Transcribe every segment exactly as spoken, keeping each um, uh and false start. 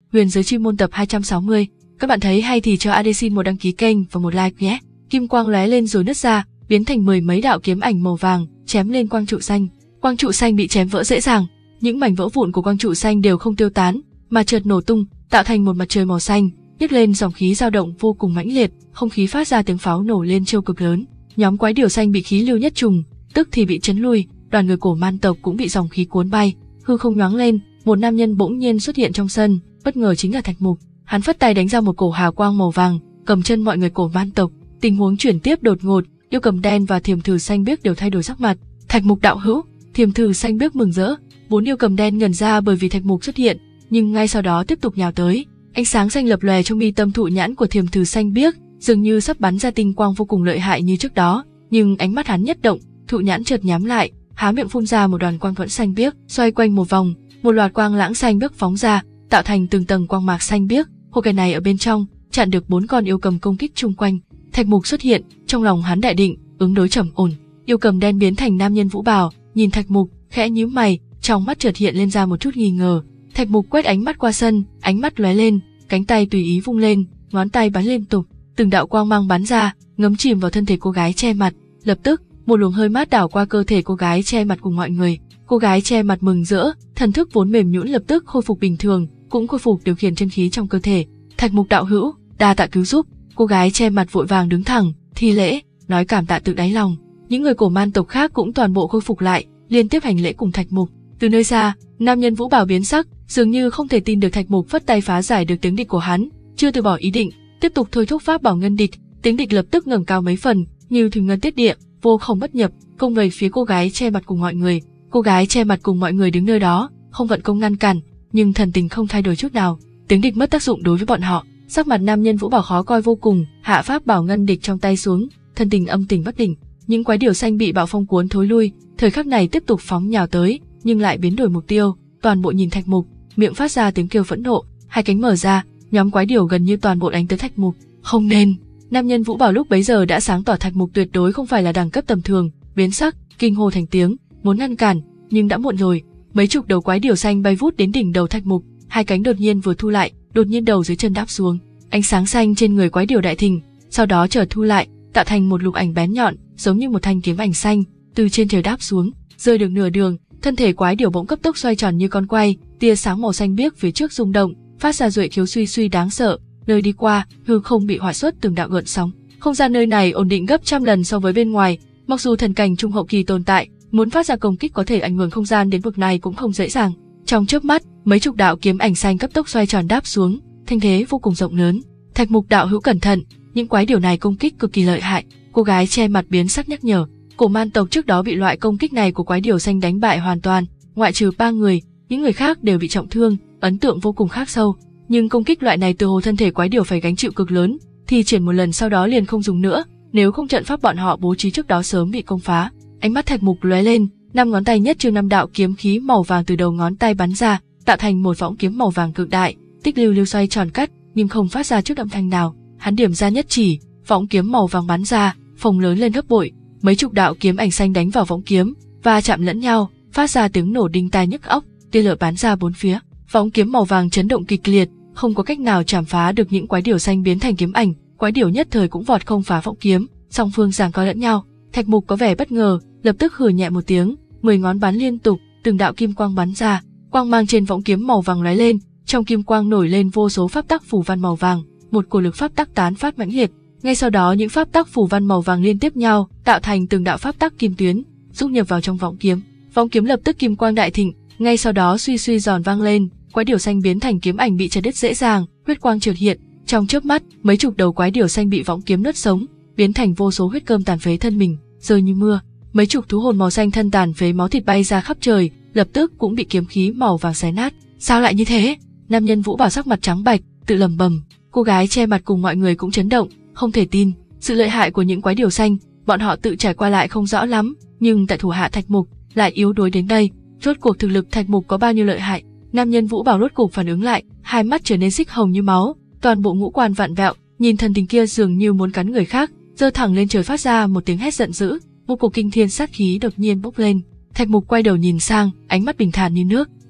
Huyền giới chuyên môn tập hai trăm sáu mươi. Các bạn thấy hay thì cho a đê xin một đăng ký kênh và một like nhé. Kim quang lóe lên rồi nứt ra, biến thành mười mấy đạo kiếm ảnh màu vàng, chém lên quang trụ xanh. Quang trụ xanh bị chém vỡ dễ dàng, những mảnh vỡ vụn của quang trụ xanh đều không tiêu tán, mà chợt nổ tung, tạo thành một mặt trời màu xanh, nhấc lên dòng khí dao động vô cùng mãnh liệt, không khí phát ra tiếng pháo nổ lên trêu cực lớn. Nhóm quái điểu xanh bị khí lưu nhất trùng, tức thì bị chấn lui, đoàn người cổ man tộc cũng bị dòng khí cuốn bay. Hư không nhoáng lên, một nam nhân bỗng nhiên xuất hiện trong sân, bất ngờ chính là Thạch Mục. Hắn phất tay đánh ra một cổ hào quang màu vàng, cầm chân mọi người cổ man tộc. Tình huống chuyển tiếp đột ngột, yêu cầm đen và thiềm thử xanh biếc đều thay đổi sắc mặt. Thạch Mục đạo hữu, thiềm thử xanh biếc mừng rỡ. Bốn yêu cầm đen ngẩn ra bởi vì Thạch Mục xuất hiện, nhưng ngay sau đó tiếp tục nhào tới. Ánh sáng xanh lập lòe trong mi tâm thụ nhãn của thiềm thử xanh biếc, dường như sắp bắn ra tinh quang vô cùng lợi hại như trước đó. Nhưng ánh mắt hắn nhất động, thụ nhãn chợt nhắm lại, há miệng phun ra một đoàn quang thuẫn xanh biếc, xoay quanh một vòng, một loạt quang lãng xanh biếc phóng ra, tạo thành từng tầng quang mạc xanh biếc. Hồ kẻ này ở bên trong chặn được bốn con yêu cầm công kích chung quanh. Thạch Mục xuất hiện, trong lòng hắn đại định, ứng đối trầm ổn. Yêu cầm đen biến thành nam nhân Vũ Bào, nhìn Thạch Mục, khẽ nhíu mày, trong mắt chợt hiện lên ra một chút nghi ngờ. Thạch Mục quét ánh mắt qua sân, ánh mắt lóe lên, cánh tay tùy ý vung lên, ngón tay bắn liên tục, từng đạo quang mang bắn ra, ngấm chìm vào thân thể cô gái che mặt. Lập tức, một luồng hơi mát đảo qua cơ thể cô gái che mặt cùng mọi người. Cô gái che mặt mừng rỡ, thần thức vốn mềm nhũn lập tức khôi phục bình thường, cũng khôi phục điều khiển chân khí trong cơ thể. Thạch Mục đạo hữu, đa tạ cứu giúp. Cô gái che mặt vội vàng đứng thẳng, thi lễ, nói cảm tạ từ đáy lòng. Những người cổ man tộc khác cũng toàn bộ khôi phục lại, liên tiếp hành lễ cùng Thạch Mục. Từ nơi xa, nam nhân Vũ Bào biến sắc, dường như không thể tin được Thạch Mục phất tay phá giải được tiếng địch của hắn, chưa từ bỏ ý định, tiếp tục thôi thúc pháp bảo ngân địch. Tiếng địch lập tức ngẩng cao mấy phần, như thủy ngân tiết địa, vô không bất nhập, công về phía cô gái che mặt cùng mọi người. Cô gái che mặt cùng mọi người đứng nơi đó, không vận công ngăn cản, nhưng thần tình không thay đổi chút nào. Tiếng địch mất tác dụng đối với bọn họ. Sắc mặt nam nhân Vũ Bào khó coi vô cùng, hạ pháp bảo ngân địch trong tay xuống, thần tình âm tình bất định. Những quái điểu xanh bị bạo phong cuốn thối lui, thời khắc này tiếp tục phóng nhào tới, nhưng lại biến đổi mục tiêu, toàn bộ nhìn Thạch Mục, miệng phát ra tiếng kêu phẫn nộ, hai cánh mở ra, nhóm quái điểu gần như toàn bộ đánh tới Thạch Mục. Không nên! Nam nhân Vũ Bào lúc bấy giờ đã sáng tỏ Thạch Mục tuyệt đối không phải là đẳng cấp tầm thường, biến sắc, kinh hô thành tiếng, muốn ngăn cản, nhưng đã muộn rồi. Mấy chục đầu quái điểu xanh bay vút đến đỉnh đầu Thạch Mục, hai cánh đột nhiên vừa thu lại, đột nhiên đầu dưới chân đáp xuống. Ánh sáng xanh trên người quái điểu đại thịnh, sau đó chợt thu lại, tạo thành một lục ảnh bén nhọn, giống như một thanh kiếm ảnh xanh, từ trên trời đáp xuống, rơi được nửa đường, thân thể quái điểu bỗng cấp tốc xoay tròn như con quay, tia sáng màu xanh biếc phía trước rung động, phát ra duệ khiếu suy suy đáng sợ, nơi đi qua, hư không bị hỏa xuất từng đạo gợn sóng. Không gian nơi này ổn định gấp trăm lần so với bên ngoài, mặc dù thần cảnh trung hậu kỳ tồn tại, muốn phát ra công kích có thể ảnh hưởng không gian đến vực này cũng không dễ dàng. Trong chớp mắt, mấy chục đạo kiếm ảnh xanh cấp tốc xoay tròn đáp xuống, thanh thế vô cùng rộng lớn. Thạch Mục đạo hữu cẩn thận, những quái điểu này công kích cực kỳ lợi hại. Cô gái che mặt biến sắc nhắc nhở. Cổ man tộc trước đó bị loại công kích này của quái điểu xanh đánh bại hoàn toàn, ngoại trừ ba người, những người khác đều bị trọng thương, ấn tượng vô cùng khắc sâu. Nhưng công kích loại này từ hồ thân thể quái điểu phải gánh chịu cực lớn, thì triển một lần sau đó liền không dùng nữa, nếu không trận pháp bọn họ bố trí trước đó sớm bị công phá. Ánh mắt Thạch Mục lóe lên, năm ngón tay nhất trương năm đạo kiếm khí màu vàng từ đầu ngón tay bắn ra, tạo thành một võng kiếm màu vàng cực đại, tích lưu lưu xoay tròn cắt, nhưng không phát ra chút âm thanh nào. Hắn điểm ra nhất chỉ, võng kiếm màu vàng bắn ra, phồng lớn lên gấp bội, mấy chục đạo kiếm ảnh xanh đánh vào võng kiếm, va chạm lẫn nhau, phát ra tiếng nổ đinh tai nhức óc, tia lửa bắn ra bốn phía. Võng kiếm màu vàng chấn động kịch liệt, không có cách nào chạm phá được những quái điểu xanh biến thành kiếm ảnh, quái điểu nhất thời cũng vọt không phá võng kiếm, song phương giằng co lẫn nhau. Thạch Mục có vẻ bất ngờ, lập tức hừ nhẹ một tiếng, mười ngón bắn liên tục, từng đạo kim quang bắn ra, quang mang trên võng kiếm màu vàng lóe lên, trong kim quang nổi lên vô số pháp tắc phù văn màu vàng, một cổ lực pháp tắc tán phát mãnh liệt. Ngay sau đó những pháp tắc phù văn màu vàng liên tiếp nhau, tạo thành từng đạo pháp tắc kim tuyến, dung nhập vào trong võng kiếm. Võng kiếm lập tức kim quang đại thịnh, ngay sau đó suy suy giòn vang lên, quái điểu xanh biến thành kiếm ảnh bị chặt đứt dễ dàng, huyết quang chợt hiện, trong chớp mắt, mấy chục đầu quái điểu xanh bị võng kiếm nuốt sống, biến thành vô số huyết cơm tàn phế thân mình, rơi như mưa. Mấy chục thú hồn màu xanh thân tàn phế máu thịt bay ra khắp trời, lập tức cũng bị kiếm khí màu vàng xé nát. Sao lại như thế? Nam nhân Vũ Bào sắc mặt trắng bệch, tự lẩm bẩm. Cô gái che mặt cùng mọi người cũng chấn động, không thể tin sự lợi hại của những quái điểu xanh. Bọn họ tự trải qua lại không rõ lắm, nhưng tại thủ hạ Thạch Mục lại yếu đuối đến đây. Rốt cuộc thực lực Thạch Mục có bao nhiêu lợi hại? Nam nhân Vũ Bào rốt cuộc phản ứng lại, hai mắt trở nên xích hồng như máu, toàn bộ ngũ quan vặn vẹo, nhìn thần tình kia dường như muốn cắn người khác, giơ thẳng lên trời phát ra một tiếng hét giận dữ, một cổ kinh thiên sát khí đột nhiên bốc lên. Thạch Mục quay đầu nhìn sang, ánh mắt bình thản như nước,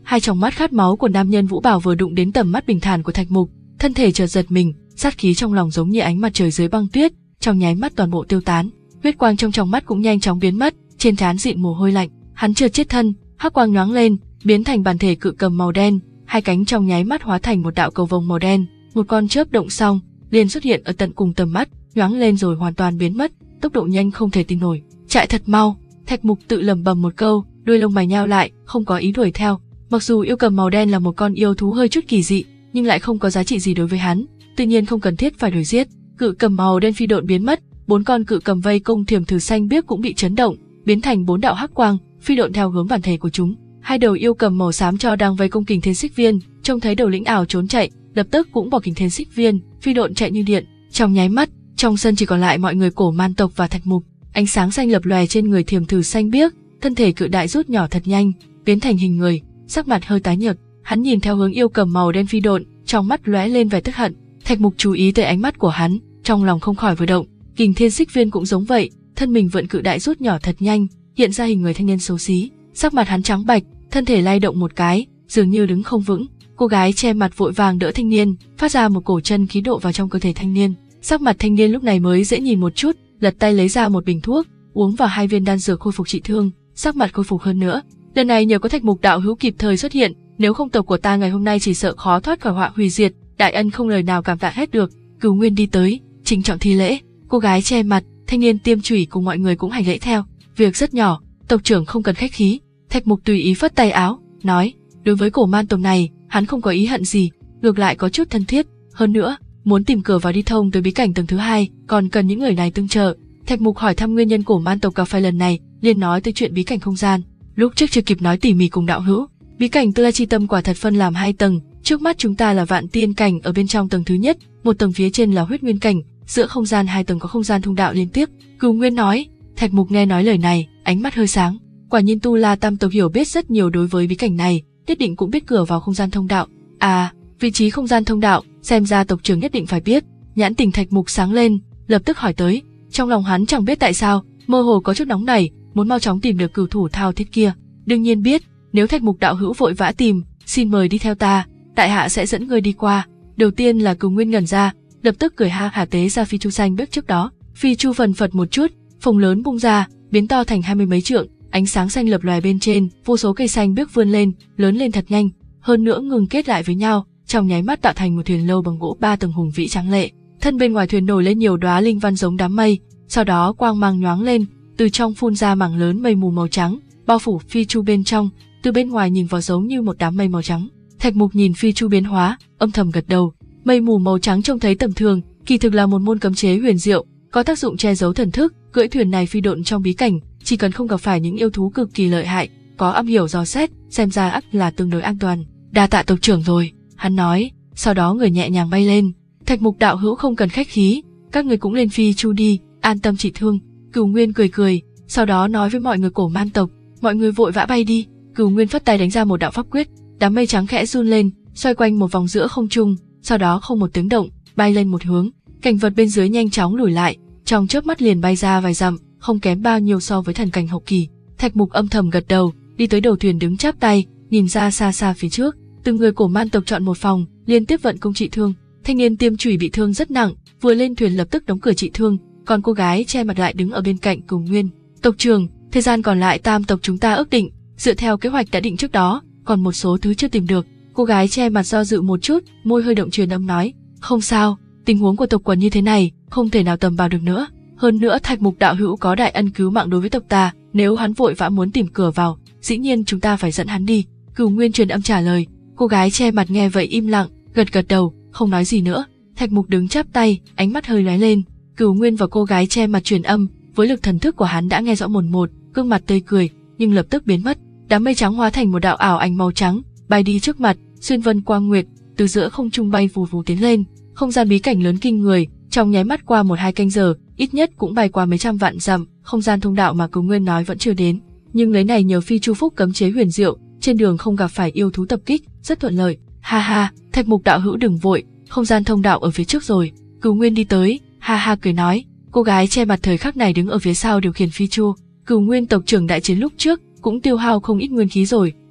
Hai tròng mắt khát máu của nam nhân Vũ Bảo vừa đụng đến tầm mắt bình thản của Thạch Mục, thân thể chợt giật mình, sát khí trong lòng giống như ánh mặt trời dưới băng tuyết, trong nháy mắt toàn bộ tiêu tán. Huyết quang trong tròng mắt cũng nhanh chóng biến mất, trên trán dịn mồ hôi lạnh. Hắn chợt chết thân, hắc quang nhoáng lên, biến thành bản thể cự cầm màu đen, hai cánh trong nháy mắt hóa thành một đạo cầu vồng màu đen, một con chớp động xong, liền xuất hiện ở tận cùng tầm mắt, nhoáng lên rồi hoàn toàn biến mất, tốc độ nhanh không thể tin nổi. Chạy thật mau, Thạch Mục tự lẩm bẩm một câu, đuôi lông mày nhao lại, không có ý đuổi theo. Mặc dù yêu cầm màu đen là một con yêu thú hơi chút kỳ dị, nhưng lại không có giá trị gì đối với hắn, tự nhiên không cần thiết phải đuổi giết. Cự cầm màu đen phi độn biến mất, bốn con cự cầm vây công Thiểm Thử Xanh Biếc cũng bị chấn động, biến thành bốn đạo hắc quang, phi độn theo hướng bản thể của chúng. Hai đầu yêu cầm màu xám cho đang vây công Kình Thiên Xích Viên, trông thấy đầu lĩnh ảo trốn chạy, lập tức cũng bỏ Kình Thiên Xích Viên, phi độn chạy như điện. Trong nháy mắt, trong sân chỉ còn lại mọi người Cổ Man tộc và Thạch Mục. Ánh sáng xanh lập lòe trên người Thiểm Thử Xanh Biếc, thân thể cự đại rút nhỏ thật nhanh, biến thành hình người, sắc mặt hơi tái nhợt. Hắn nhìn theo hướng yêu cầm màu đen phi độn, trong mắt lóe lên vẻ tức hận. Thạch Mục chú ý tới ánh mắt của hắn, trong lòng không khỏi vừa động. Kình Thiên Xích Viên cũng giống vậy, thân mình vượn cự đại rút nhỏ thật nhanh, hiện ra hình người thanh niên xấu xí. Sắc mặt hắn trắng bạch, thân thể lay động một cái, dường như đứng không vững. Cô gái che mặt vội vàng đỡ thanh niên, phát ra một cổ chân khí độ vào trong cơ thể thanh niên. Sắc mặt thanh niên lúc này mới dễ nhìn một chút, lật tay lấy ra một bình thuốc, uống vào hai viên đan dược khôi phục trị thương, sắc mặt khôi phục hơn nữa. Lần này nhờ có Thạch Mục đạo hữu kịp thời xuất hiện, nếu không tộc của ta ngày hôm nay chỉ sợ khó thoát khỏi họa hủy diệt. Đại ân không lời nào cảm tạ hết được. Cửu Nguyên đi tới, trịnh trọng thi lễ. Cô gái che mặt, thanh niên Tiêm Chủy cùng mọi người cũng hành lễ theo. Việc rất nhỏ, tộc trưởng không cần khách khí. Thạch Mục tùy ý phất tay áo, nói, đối với Cổ Man tộc này, hắn không có ý hận gì, ngược lại có chút thân thiết. Hơn nữa, muốn tìm cửa vào đi thông tới bí cảnh tầng thứ hai, còn cần những người này tương trợ. Thạch Mục hỏi thăm nguyên nhân Cổ Man tộc gặp phải lần này, liền nói tới chuyện bí cảnh không gian. Lúc trước chưa kịp nói tỉ mỉ cùng đạo hữu, bí cảnh Tư La Chi Tâm quả thật phân làm hai tầng. Trước mắt chúng ta là Vạn Tiên cảnh ở bên trong tầng thứ nhất, một tầng phía trên là Huyết Nguyên cảnh, giữa không gian hai tầng có không gian thông đạo liên tiếp. Cửu Nguyên nói. Thạch Mục nghe nói lời này, ánh mắt hơi sáng. Quả nhiên Tu La Tam tộc hiểu biết rất nhiều đối với bí cảnh này, nhất định cũng biết cửa vào không gian thông đạo. À, vị trí không gian thông đạo, xem ra tộc trưởng nhất định phải biết. Nhãn tình Thạch Mục sáng lên, lập tức hỏi tới. Trong lòng hắn chẳng biết tại sao, mơ hồ có chút nóng nảy, muốn mau chóng tìm được cửu thủ thao thiết kia. Đương nhiên biết, nếu Thạch Mục đạo hữu vội vã tìm, xin mời đi theo ta, tại hạ sẽ dẫn ngươi đi qua. Đầu tiên là Cửu Nguyên ngẩn ra, lập tức cười ha hả tế ra phi chu xanh biếc trước đó. Phi chu phần phật một chút, phồng lớn bung ra, biến to thành hai mươi mấy trượng, ánh sáng xanh lập lòe bên trên, vô số cây xanh biếc vươn lên, lớn lên thật nhanh, hơn nữa ngừng kết lại với nhau, trong nháy mắt tạo thành một thuyền lâu bằng gỗ ba tầng hùng vĩ tráng lệ. Thân bên ngoài thuyền nổi lên nhiều đóa linh văn giống đám mây, sau đó quang mang nhoáng lên, từ trong phun ra mảng lớn mây mù màu trắng, bao phủ phi chu bên trong, từ bên ngoài nhìn vào giống như một đám mây màu trắng. Thạch Mục nhìn phi chu biến hóa, âm thầm gật đầu. Mây mù màu trắng trông thấy tầm thường, kỳ thực là một môn cấm chế huyền diệu, có tác dụng che giấu thần thức. Cưỡi thuyền này phi độn trong bí cảnh, chỉ cần không gặp phải những yêu thú cực kỳ lợi hại, có am hiểu dò xét, xem ra ắt là tương đối an toàn. Đa tạ tộc trưởng rồi, hắn nói, sau đó người nhẹ nhàng bay lên. Thạch Mục đạo hữu không cần khách khí, các người cũng lên phi chu đi, an tâm trị thương. Cửu Nguyên cười cười, sau đó nói với mọi người Cổ Man tộc, mọi người vội vã bay đi. Cửu Nguyên phất tay đánh ra một đạo pháp quyết, đám mây trắng khẽ run lên, xoay quanh một vòng giữa không trung, sau đó không một tiếng động, bay lên một hướng. Cảnh vật bên dưới nhanh chóng lùi lại, trong chớp mắt liền bay ra vài dặm, không kém bao nhiêu so với thần cảnh hậu kỳ. Thạch Mục âm thầm gật đầu, đi tới đầu thuyền đứng chắp tay, nhìn ra xa xa phía trước. Từng người Cổ Man tộc chọn một phòng, liên tiếp vận công trị thương. Thanh niên Tiêm Chủy bị thương rất nặng, vừa lên thuyền lập tức đóng cửa trị thương, còn cô gái che mặt lại đứng ở bên cạnh Cửu Nguyên. Tộc trưởng, thời gian còn lại tam tộc chúng ta ước định, dựa theo kế hoạch đã định trước đó, còn một số thứ chưa tìm được. Cô gái che mặt do dự một chút, môi hơi động truyền âm nói, không sao, tình huống của tộc quần như thế này, không thể nào tầm vào được nữa. Hơn nữa Thạch Mục đạo hữu có đại ân cứu mạng đối với tộc ta, nếu hắn vội vã muốn tìm cửa vào, dĩ nhiên chúng ta phải dẫn hắn đi. Cửu Nguyên truyền âm trả lời. Cô gái che mặt nghe vậy im lặng, gật gật đầu, không nói gì nữa. Thạch Mục đứng chắp tay, ánh mắt hơi lóe lên. Cửu Nguyên và cô gái che mặt truyền âm, với lực thần thức của hắn đã nghe rõ mồn một, gương mặt tươi cười, nhưng lập tức biến mất. Đám mây trắng hóa thành một đạo ảo ảnh màu trắng, bay đi trước mặt, xuyên vân quang nguyệt, từ giữa không trung bay vù vù tiến lên. Không gian bí cảnh lớn kinh người, trong nháy mắt qua một hai canh giờ, ít nhất cũng bay qua mấy trăm vạn dặm. Không gian thông đạo mà Cửu Nguyên nói vẫn chưa đến, nhưng lấy này nhờ phi chu phúc cấm chế huyền diệu, trên đường không gặp phải yêu thú tập kích, rất thuận lợi. Ha ha, Thạch Mục đạo hữu đừng vội, không gian thông đạo ở phía trước rồi. Cửu Nguyên đi tới, ha ha cười nói. Cô gái che mặt thời khắc này đứng ở phía sau điều khiển phi chu. Cửu Nguyên tộc trưởng đại chiến lúc trước cũng tiêu hao không ít nguyên khí rồi,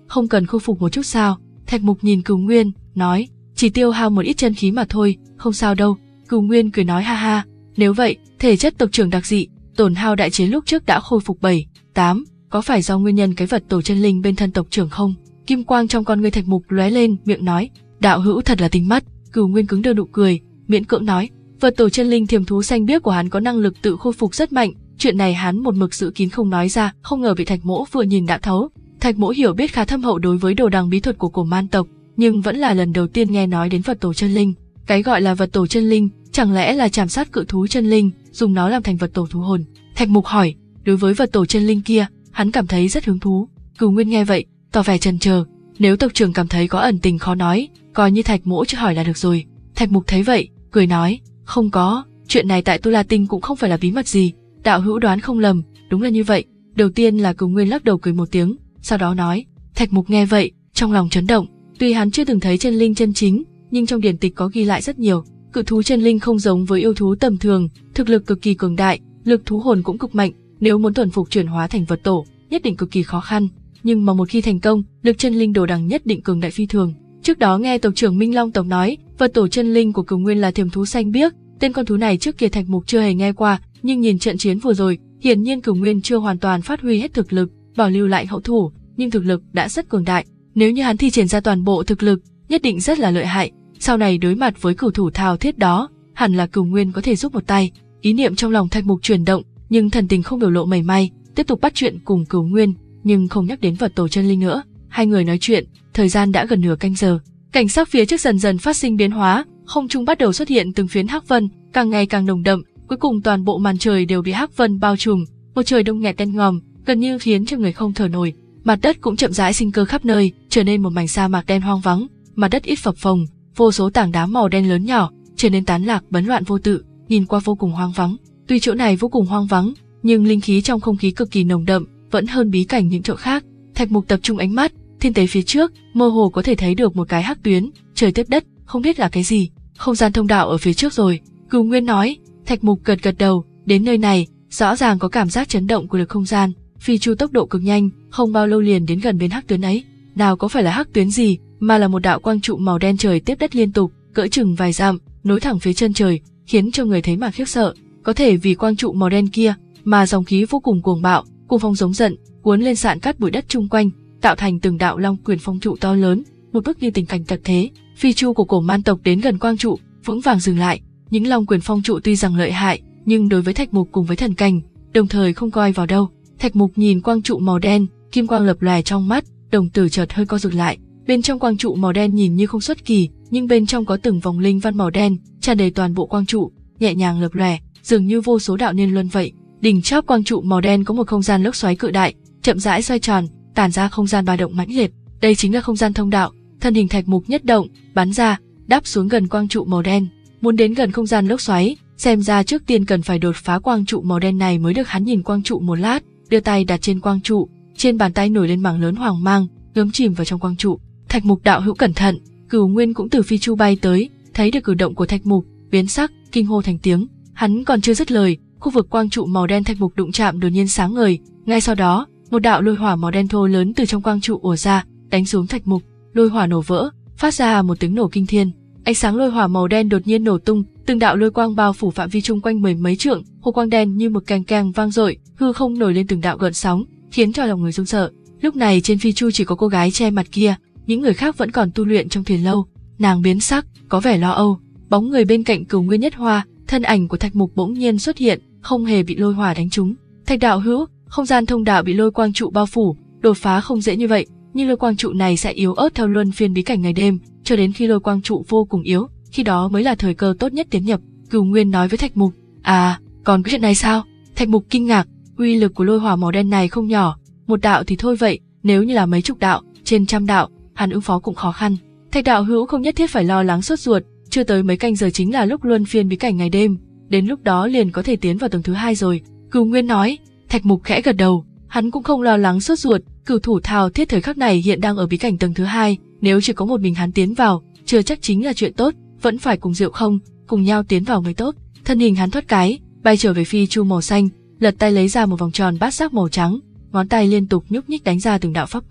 không cần khôi phục một chút sao? Thạch Mục nhìn Cửu Nguyên, nói, chỉ tiêu hao một ít chân khí mà thôi, không sao đâu. Cửu Nguyên cười nói ha ha, nếu vậy, thể chất tộc trưởng đặc dị, tổn hao đại chiến lúc trước đã khôi phục bảy, tám, có phải do nguyên nhân cái vật tổ chân linh bên thân tộc trưởng không? Kim quang trong con ngươi Thạch Mục lóe lên, miệng nói, đạo hữu thật là tinh mắt. Cửu Nguyên cứng đơ nụ cười, miễn cưỡng nói, vật tổ chân linh thiềm thú xanh biếc của hắn có năng lực tự khôi phục rất mạnh, chuyện này hắn một mực giữ kín không nói ra, không ngờ bị Thạch Mỗ vừa nhìn đã thấu. Thạch Mỗ hiểu biết khá thâm hậu đối với đồ đằng bí thuật của cổ man tộc, nhưng vẫn là lần đầu tiên nghe nói đến vật tổ chân linh. Cái gọi là vật tổ chân linh, chẳng lẽ là trảm sát cự thú chân linh, dùng nó làm thành vật tổ thú hồn? Thạch Mục hỏi, đối với vật tổ chân linh kia, hắn cảm thấy rất hứng thú. Cửu Nguyên nghe vậy, tỏ vẻ chần chờ, nếu tộc trưởng cảm thấy có ẩn tình khó nói, coi như Thạch Mỗ chưa hỏi là được rồi. Thạch Mục thấy vậy, cười nói, không có, chuyện này tại Tu La Tinh cũng không phải là bí mật gì, đạo hữu đoán không lầm, đúng là như vậy. Đầu tiên là Cửu Nguyên lắc đầu cười một tiếng, sau đó nói. Thạch Mục nghe vậy, trong lòng chấn động, tuy hắn chưa từng thấy chân linh chân chính, nhưng trong điển tịch có ghi lại rất nhiều. Cự thú chân linh không giống với yêu thú tầm thường, thực lực cực kỳ cường đại, lực thú hồn cũng cực mạnh, nếu muốn thuần phục chuyển hóa thành vật tổ, nhất định cực kỳ khó khăn, nhưng mà một khi thành công, lực chân linh đồ đằng nhất định cường đại phi thường. Trước đó nghe tộc trưởng Minh Long tộc nói, vật tổ chân linh của Cửu Nguyên là thiềm thú xanh biếc, tên con thú này trước kia Thạch Mục chưa hề nghe qua, nhưng nhìn trận chiến vừa rồi, hiển nhiên Cửu Nguyên chưa hoàn toàn phát huy hết thực lực, bảo lưu lại hậu thủ, nhưng thực lực đã rất cường đại, nếu như hắn thi triển ra toàn bộ thực lực, nhất định rất là lợi hại. Sau này đối mặt với cửu thủ thao thiết đó, hẳn là Cửu Nguyên có thể giúp một tay. Ý niệm trong lòng Thạch Mục chuyển động, nhưng thần tình không biểu lộ mảy may, tiếp tục bắt chuyện cùng Cửu Nguyên, nhưng không nhắc đến vật tổ chân linh nữa. Hai người nói chuyện, thời gian đã gần nửa canh giờ. Cảnh sắc phía trước dần dần phát sinh biến hóa, không trung bắt đầu xuất hiện từng phiến hắc vân, càng ngày càng nồng đậm, cuối cùng toàn bộ màn trời đều bị hắc vân bao trùm, một trời đông nghẹt đen ngòm, gần như khiến cho người không thở nổi. Mặt đất cũng chậm rãi sinh cơ khắp nơi, trở nên một mảnh sa mạc đen hoang vắng, mặt đất ít phập phồng, vô số tảng đá màu đen lớn nhỏ, trở nên tán lạc bấn loạn vô tự, nhìn qua vô cùng hoang vắng. Tuy chỗ này vô cùng hoang vắng, nhưng linh khí trong không khí cực kỳ nồng đậm, vẫn hơn bí cảnh những chỗ khác. Thạch Mục tập trung ánh mắt, thiên tế phía trước, mơ hồ có thể thấy được một cái hắc tuyến, trời tiếp đất, không biết là cái gì. Không gian thông đạo ở phía trước rồi, Cửu Nguyên nói. Thạch Mục gật gật đầu, đến nơi này, rõ ràng có cảm giác chấn động của lực không gian, phi chu tốc độ cực nhanh, không bao lâu liền đến gần bên hắc tuyến ấy. Nào có phải là hắc tuyến gì, mà là một đạo quang trụ màu đen trời tiếp đất liên tục, cỡ chừng vài dặm, nối thẳng phía chân trời, khiến cho người thấy mà khiếp sợ. Có thể vì quang trụ màu đen kia, mà dòng khí vô cùng cuồng bạo, cuồng phong giống giận, cuốn lên sạn cát bụi đất chung quanh, tạo thành từng đạo long quyền phong trụ to lớn, một bức như tình cảnh tật thế. Phi chu của cổ man tộc đến gần quang trụ, vững vàng dừng lại. Những long quyền phong trụ tuy rằng lợi hại, nhưng đối với Thạch Mục cùng với thần cảnh, đồng thời không coi vào đâu. Thạch Mục nhìn quang trụ màu đen, kim quang lập lòe trong mắt, đồng tử chợt hơi co rụt lại. Bên trong quang trụ màu đen nhìn như không xuất kỳ, nhưng bên trong có từng vòng linh văn màu đen, tràn đầy toàn bộ quang trụ, nhẹ nhàng lập lòe, dường như vô số đạo niên luân vậy. Đỉnh chóp quang trụ màu đen có một không gian lốc xoáy cự đại, chậm rãi xoay tròn, tản ra không gian ba động mãnh liệt. Đây chính là không gian thông đạo. Thân hình Thạch Mục nhất động, bắn ra, đáp xuống gần quang trụ màu đen. Muốn đến gần không gian lốc xoáy, xem ra trước tiên cần phải đột phá quang trụ màu đen này mới được. Hắn nhìn quang trụ một lát, đưa tay đặt trên quang trụ, trên bàn tay nổi lên mảng lớn hoàng mang, ngấm chìm vào trong quang trụ. Thạch Mục đạo hữu cẩn thận. Cửu Nguyên cũng từ phi chu bay tới, thấy được cử động của Thạch Mục, biến sắc, kinh hô thành tiếng. Hắn còn chưa dứt lời, khu vực quang trụ màu đen Thạch Mục đụng chạm đột nhiên sáng ngời, ngay sau đó, một đạo lôi hỏa màu đen thô lớn từ trong quang trụ ùa ra, đánh xuống Thạch Mục. Lôi hỏa nổ vỡ, phát ra một tiếng nổ kinh thiên. Ánh sáng lôi hỏa màu đen đột nhiên nổ tung, từng đạo lôi quang bao phủ phạm vi chung quanh mười mấy trượng, hồ quang đen như một keng keng vang dội, hư không nổi lên từng đạo gợn sóng, khiến cho lòng người run sợ. Lúc này trên phi chu chỉ có cô gái che mặt kia, những người khác vẫn còn tu luyện trong thuyền lâu. Nàng biến sắc, có vẻ lo âu. Bóng người bên cạnh Cửu Nguyên nhất hoa, thân ảnh của Thạch Mục bỗng nhiên xuất hiện, không hề bị lôi hỏa đánh trúng. Thạch đạo hữu, không gian thông đạo bị lôi quang trụ bao phủ, đột phá không dễ như vậy, nhưng lôi quang trụ này sẽ yếu ớt theo luân phiên bí cảnh ngày đêm, cho đến khi lôi quang trụ vô cùng yếu, khi đó mới là thời cơ tốt nhất tiến nhập. Cửu Nguyên nói với Thạch Mục. À, còn cái chuyện này sao? Thạch Mục kinh ngạc, uy lực của lôi hỏa màu đen này không nhỏ, một đạo thì thôi vậy, nếu như là mấy chục đạo, trên trăm đạo, hắn ứng phó cũng khó khăn. Thạch đạo hữu không nhất thiết phải lo lắng sốt ruột, chưa tới mấy canh giờ chính là lúc luân phiên bí cảnh ngày đêm, đến lúc đó liền có thể tiến vào tầng thứ hai rồi. Cửu Nguyên nói. Thạch Mục khẽ gật đầu, hắn cũng không lo lắng sốt ruột. Cửu thủ thao thiết thời khắc này hiện đang ở bí cảnh tầng thứ hai, nếu chỉ có một mình hắn tiến vào, chưa chắc chính là chuyện tốt, vẫn phải cùng Diệu Không cùng nhau tiến vào mới tốt. Thân hình hắn thoát cái, bay trở về phi chu màu xanh, lật tay lấy ra một vòng tròn bát giác màu trắng, ngón tay liên tục nhúc nhích đánh ra từng đạo pháp quyết.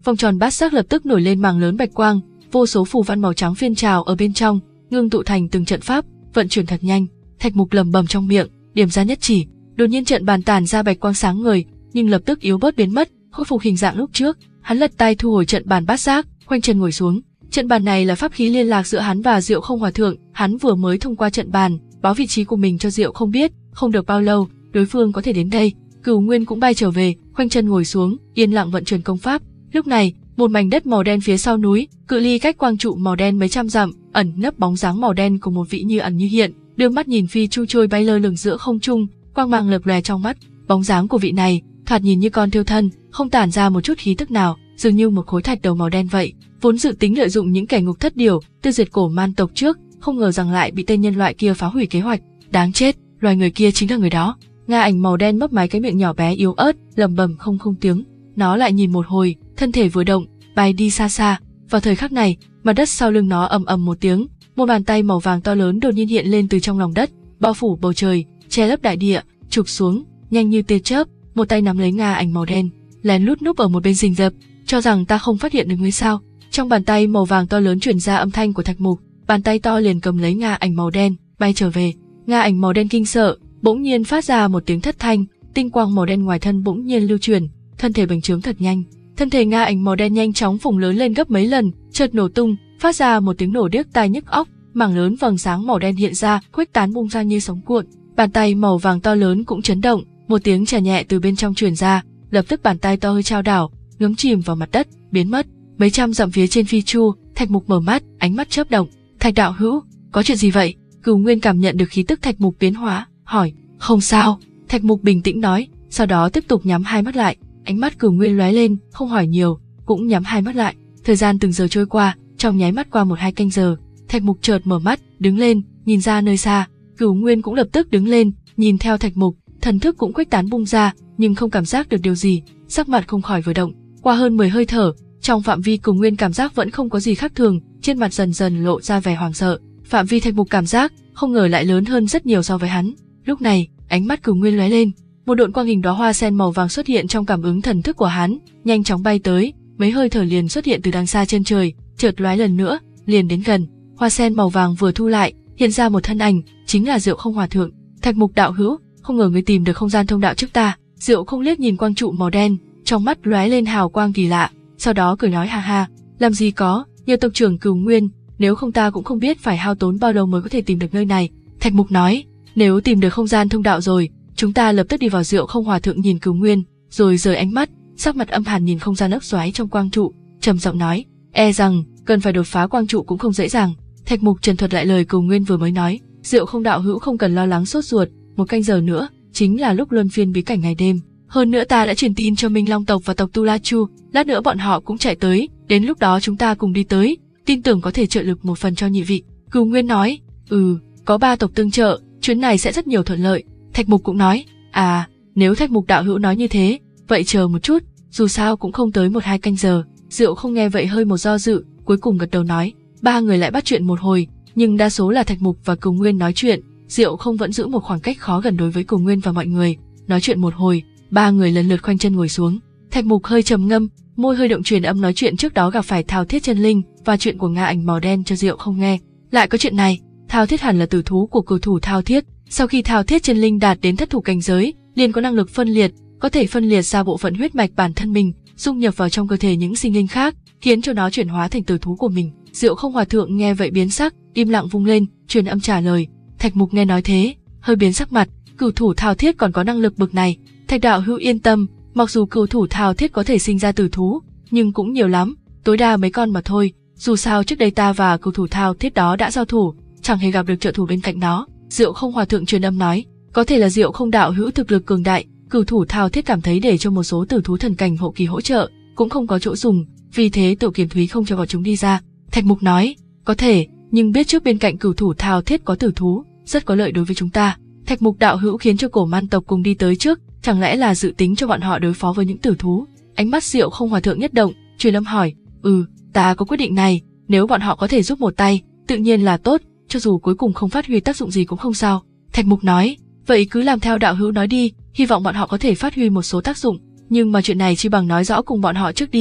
Vòng tròn bát giác lập tức nổi lên mảng lớn bạch quang, vô số phù văn màu trắng phiên trào ở bên trong, ngưng tụ thành từng trận pháp, vận chuyển thật nhanh. Thạch Mục lẩm bẩm trong miệng, điểm ra nhất chỉ, đột nhiên trận bàn tản ra bạch quang sáng ngời, nhưng lập tức yếu bớt biến mất, khôi phục hình dạng lúc trước. Hắn lật tay thu hồi trận bàn bát giác, khoanh chân ngồi xuống. Trận bàn này là pháp khí liên lạc giữa hắn và Diệu Không Hòa Thượng, hắn vừa mới thông qua trận bàn, báo vị trí của mình cho Diệu Không biết, không được bao lâu, đối phương có thể đến đây. Cửu Nguyên cũng bay trở về, khoanh chân ngồi xuống, yên lặng vận chuyển công pháp. Lúc này, một mảnh đất màu đen phía sau núi, cự ly cách quang trụ màu đen mấy trăm dặm, ẩn nấp bóng dáng màu đen của một vị như ẩn như hiện, đưa mắt nhìn phi chu trôi bay lơ lửng giữa không trung, quang mang lập lòe trong mắt. Bóng dáng của vị này, thoạt nhìn như con thiêu thân, không tản ra một chút khí tức nào, dường như một khối thạch đầu màu đen vậy. Vốn dự tính lợi dụng những kẻ ngục thất điểu, tiêu diệt cổ man tộc trước, không ngờ rằng lại bị tên nhân loại kia phá hủy kế hoạch. Đáng chết, loài người kia chính là người đó. Nga ảnh màu đen mấp máy cái miệng nhỏ bé yếu ớt, lẩm bẩm không không tiếng. Nó lại nhìn một hồi, thân thể vừa động, bay đi xa xa. Vào thời khắc này, mặt đất sau lưng nó ầm ầm một tiếng, một bàn tay màu vàng to lớn đột nhiên hiện lên từ trong lòng đất, bao phủ bầu trời, che lấp đại địa, chụp xuống, nhanh như tia chớp, một tay nắm lấy Nga ảnh màu đen, lén lút núp ở một bên rình rập, cho rằng ta không phát hiện được ngươi sao? Trong bàn tay màu vàng to lớn truyền ra âm thanh của Thạch Mục, bàn tay to liền cầm lấy Nga ảnh màu đen, bay trở về. Nga ảnh màu đen kinh sợ, bỗng nhiên phát ra một tiếng thất thanh, tinh quang màu đen ngoài thân bỗng nhiên lưu chuyển, thân thể bành trướng thật nhanh. Thân thể Nga ảnh màu đen nhanh chóng phồng lớn lên gấp mấy lần, chợt nổ tung, phát ra một tiếng nổ điếc tai nhức óc, mảng lớn vầng sáng màu đen hiện ra, khuếch tán bung ra như sóng cuộn. Bàn tay màu vàng to lớn cũng chấn động, một tiếng chà nhẹ từ bên trong truyền ra, lập tức bàn tay to hơi trao đảo, ngấm chìm vào mặt đất, biến mất. Mấy trăm dặm phía trên phi chu, Thạch Mục mở mắt, ánh mắt chớp động. Thạch đạo hữu, có chuyện gì vậy? Cửu Nguyên cảm nhận được khí tức Thạch Mục biến hóa, hỏi. Không sao. Thạch Mục bình tĩnh nói, sau đó tiếp tục nhắm hai mắt lại. Ánh mắt Cửu Nguyên lóe lên, không hỏi nhiều, cũng nhắm hai mắt lại. Thời gian từng giờ trôi qua, trong nháy mắt qua một hai canh giờ, Thạch Mục chợt mở mắt, đứng lên, nhìn ra nơi xa. Cửu Nguyên cũng lập tức đứng lên, nhìn theo Thạch Mục, thần thức cũng khuếch tán bung ra, nhưng không cảm giác được điều gì, sắc mặt không khỏi vừa động. Qua hơn mười hơi thở, trong phạm vi Cửu Nguyên cảm giác vẫn không có gì khác thường, trên mặt dần dần lộ ra vẻ hoảng sợ. Phạm vi Thạch Mục cảm giác không ngờ lại lớn hơn rất nhiều so với hắn. Lúc này, ánh mắt Cửu Nguyên lóe lên, một độn quang hình đóa hoa sen màu vàng xuất hiện trong cảm ứng thần thức của hắn, nhanh chóng bay tới, mấy hơi thở liền xuất hiện từ đằng xa trên trời, chợt lóe lần nữa, liền đến gần. Hoa sen màu vàng vừa thu lại, hiện ra một thân ảnh, chính là Diệu Không Hòa Thượng. Thạch Mục đạo hữu, không ngờ ngươi tìm được không gian thông đạo trước ta. Diệu Không liếc nhìn quang trụ màu đen, trong mắt lóe lên hào quang kỳ lạ, sau đó cười nói ha ha, làm gì có, nhờ tộc trưởng Cửu Nguyên, nếu không ta cũng không biết phải hao tốn bao lâu mới có thể tìm được nơi này. Thạch Mục nói, nếu tìm được không gian thông đạo rồi, chúng ta lập tức đi vào. Diệu Không Hòa Thượng nhìn Cửu Nguyên, rồi rời ánh mắt, sắc mặt âm hàn nhìn không gian ốc xoáy trong quang trụ, trầm giọng nói, e rằng cần phải đột phá quang trụ cũng không dễ dàng. Thạch Mục trần thuật lại lời Cửu Nguyên vừa mới nói. Diệu Không đạo hữu không cần lo lắng sốt ruột, một canh giờ nữa chính là lúc luân phiên bí cảnh ngày đêm. Hơn nữa ta đã truyền tin cho Minh Long tộc và tộc Tu La Chu, lát nữa bọn họ cũng chạy tới, đến lúc đó chúng ta cùng đi tới, tin tưởng có thể trợ lực một phần cho nhị vị. Cửu Nguyên nói, ừ, có ba tộc tương trợ, chuyến này sẽ rất nhiều thuận lợi. Thạch Mục cũng nói, à, nếu Thạch Mục đạo hữu nói như thế, vậy chờ một chút, dù sao cũng không tới một hai canh giờ. Diệu Không nghe vậy hơi một do dự, cuối cùng gật đầu nói. Ba người lại bắt chuyện một hồi, nhưng đa số là Thạch Mục và Cửu Nguyên nói chuyện. Diệu Không vẫn giữ một khoảng cách khó gần đối với Cửu Nguyên và mọi người. Nói chuyện một hồi, ba người lần lượt khoanh chân ngồi xuống. Thạch Mục hơi trầm ngâm, môi hơi động truyền âm nói chuyện trước đó gặp phải Thao Thiết chân linh và chuyện của Nga ảnh màu đen cho Diệu Không nghe. Lại có chuyện này, Thao Thiết hẳn là tử thú của cửu thủ Thao Thiết. Sau khi Thao Thiết chân linh đạt đến thất thủ cảnh giới, liền có năng lực phân liệt, có thể phân liệt ra bộ phận huyết mạch bản thân mình, dung nhập vào trong cơ thể những sinh linh khác, khiến cho nó chuyển hóa thành tử thú của mình. Diệu Không Hòa Thượng nghe vậy biến sắc, im lặng vung lên, truyền âm trả lời. Thạch Mục nghe nói thế, hơi biến sắc mặt, cửu thủ Thao Thiết còn có năng lực bực này. Thạch đạo hữu yên tâm, mặc dù cửu thủ Thao Thiết có thể sinh ra tử thú, nhưng cũng nhiều lắm, tối đa mấy con mà thôi. Dù sao trước đây ta và cửu thủ Thao Thiết đó đã giao thủ, chẳng hề gặp được trợ thủ bên cạnh nó. Diệu Không Hòa Thượng truyền âm nói, có thể là Diệu Không đạo hữu thực lực cường đại, cửu thủ Thao Thiết cảm thấy để cho một số tử thú thần cảnh hộ kỳ hỗ trợ cũng không có chỗ dùng, vì thế Tự Kiềm Thúy không cho bọn chúng đi ra. Thạch Mục nói, có thể, nhưng biết trước bên cạnh cửu thủ Thao Thiết có tử thú, rất có lợi đối với chúng ta. Thạch Mục đạo hữu khiến cho cổ man tộc cùng đi tới trước, chẳng lẽ là dự tính cho bọn họ đối phó với những tử thú? Ánh mắt Diệu Không Hòa Thượng nhất động, truyền âm hỏi, ừ, ta có quyết định này, nếu bọn họ có thể giúp một tay, tự nhiên là tốt, cho dù cuối cùng không phát huy tác dụng gì cũng không sao. Thạch Mục nói, vậy cứ làm theo đạo hữu nói đi, hy vọng bọn họ có thể phát huy một số tác dụng, nhưng mà chuyện này chỉ bằng nói rõ cùng bọn họ trước đi.